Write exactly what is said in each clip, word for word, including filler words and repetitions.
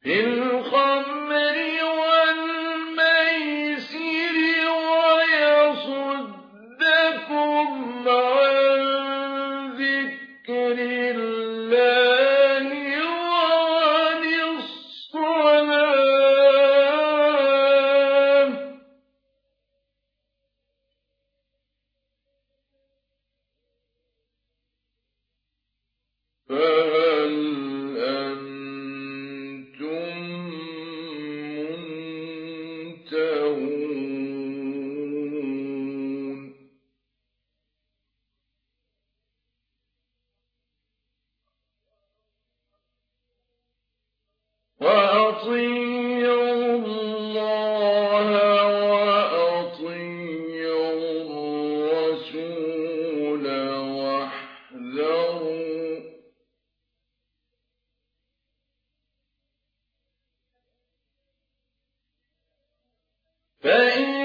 في الخمر والميسر ويصدكم عن ذكر الله وعن الصلاة فهل أنتم منتهون وأطيعوا الله وأطيعوا الرسول واحذروا فإن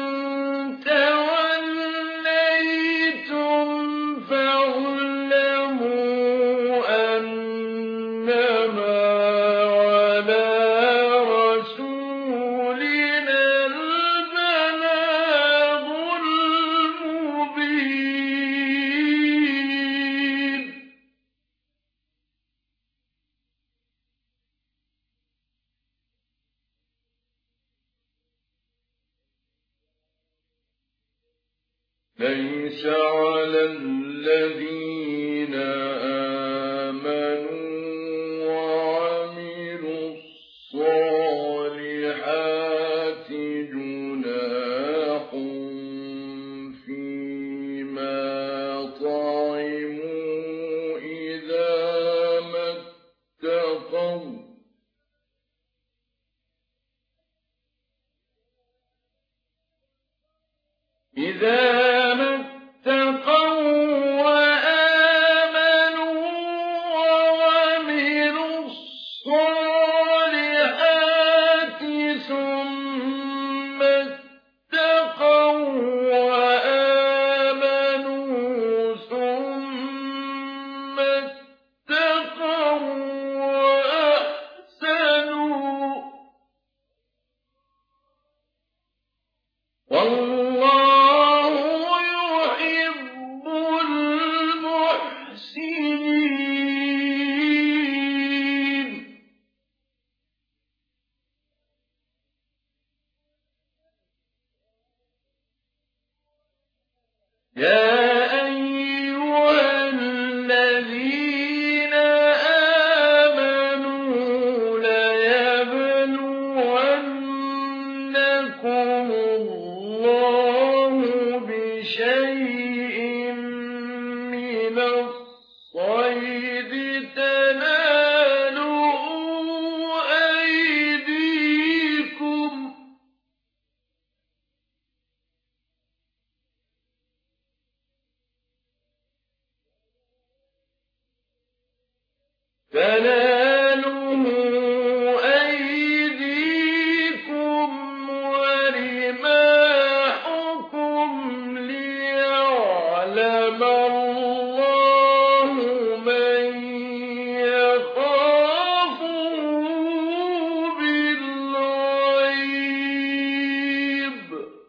توليتم فاعلموا أنما على رسولنا البلاغ المبين ليس على الذين آمنوا وعملوا الصالحات جناح فيما طعموا إذا ما اتقوا إذا ما اتقوا وآمنوا وعملوا الصالحات ثم اتقوا وآمنوا ثم اتقوا وأحسنوا والله يحب المحسنين يا أيها الذين آمنوا ليبلونكم الله بشيء من الصيد تناله أيديكم تناله أيديكم ورماحكم ليعلم الله من يخافه بالغيب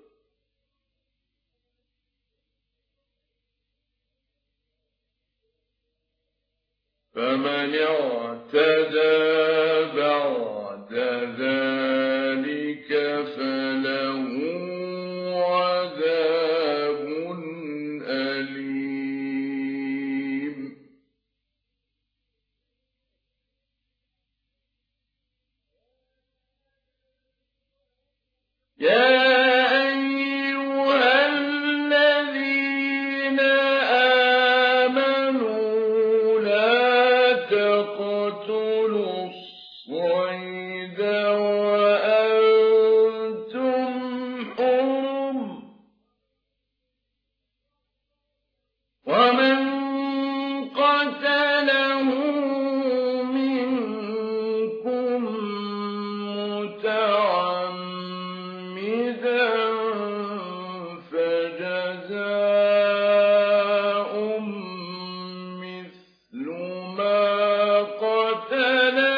فمن اعتدى بعد ذلك فله عذاب أليم يا أيها الذين آمنوا لا تقتلوا الصيد وأنتم حرم ومن قتله منكم متعمدا فجزاء مثل ما قتل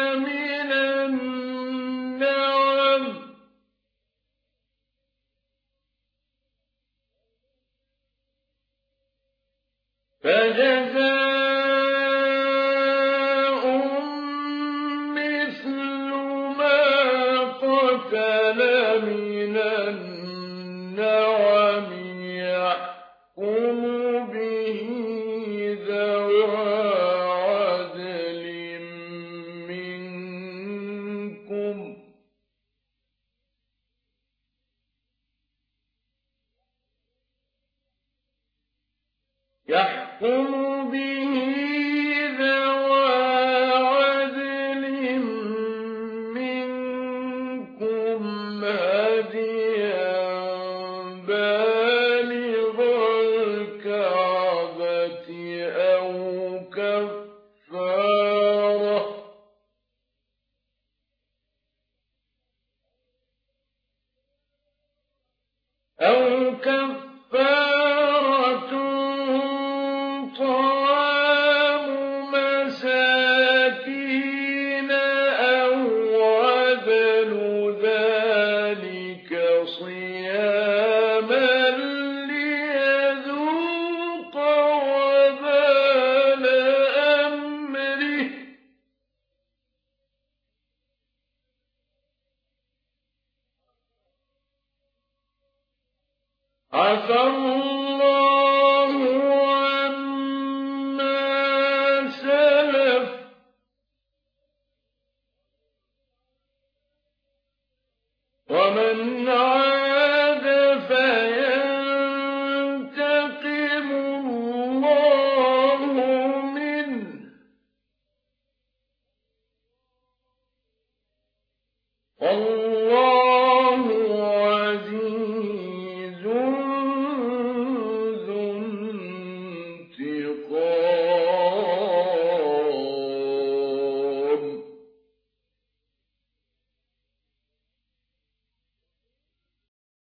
يحكم به ذوى عدل منكم هديا بالغ الكعبة أو كفارة أو كفارة طعام مساكين أو عدل ذلك صياما ليذوق وبال أمره عفى الله عما سلف ومن عاد فينتقم الله منه والله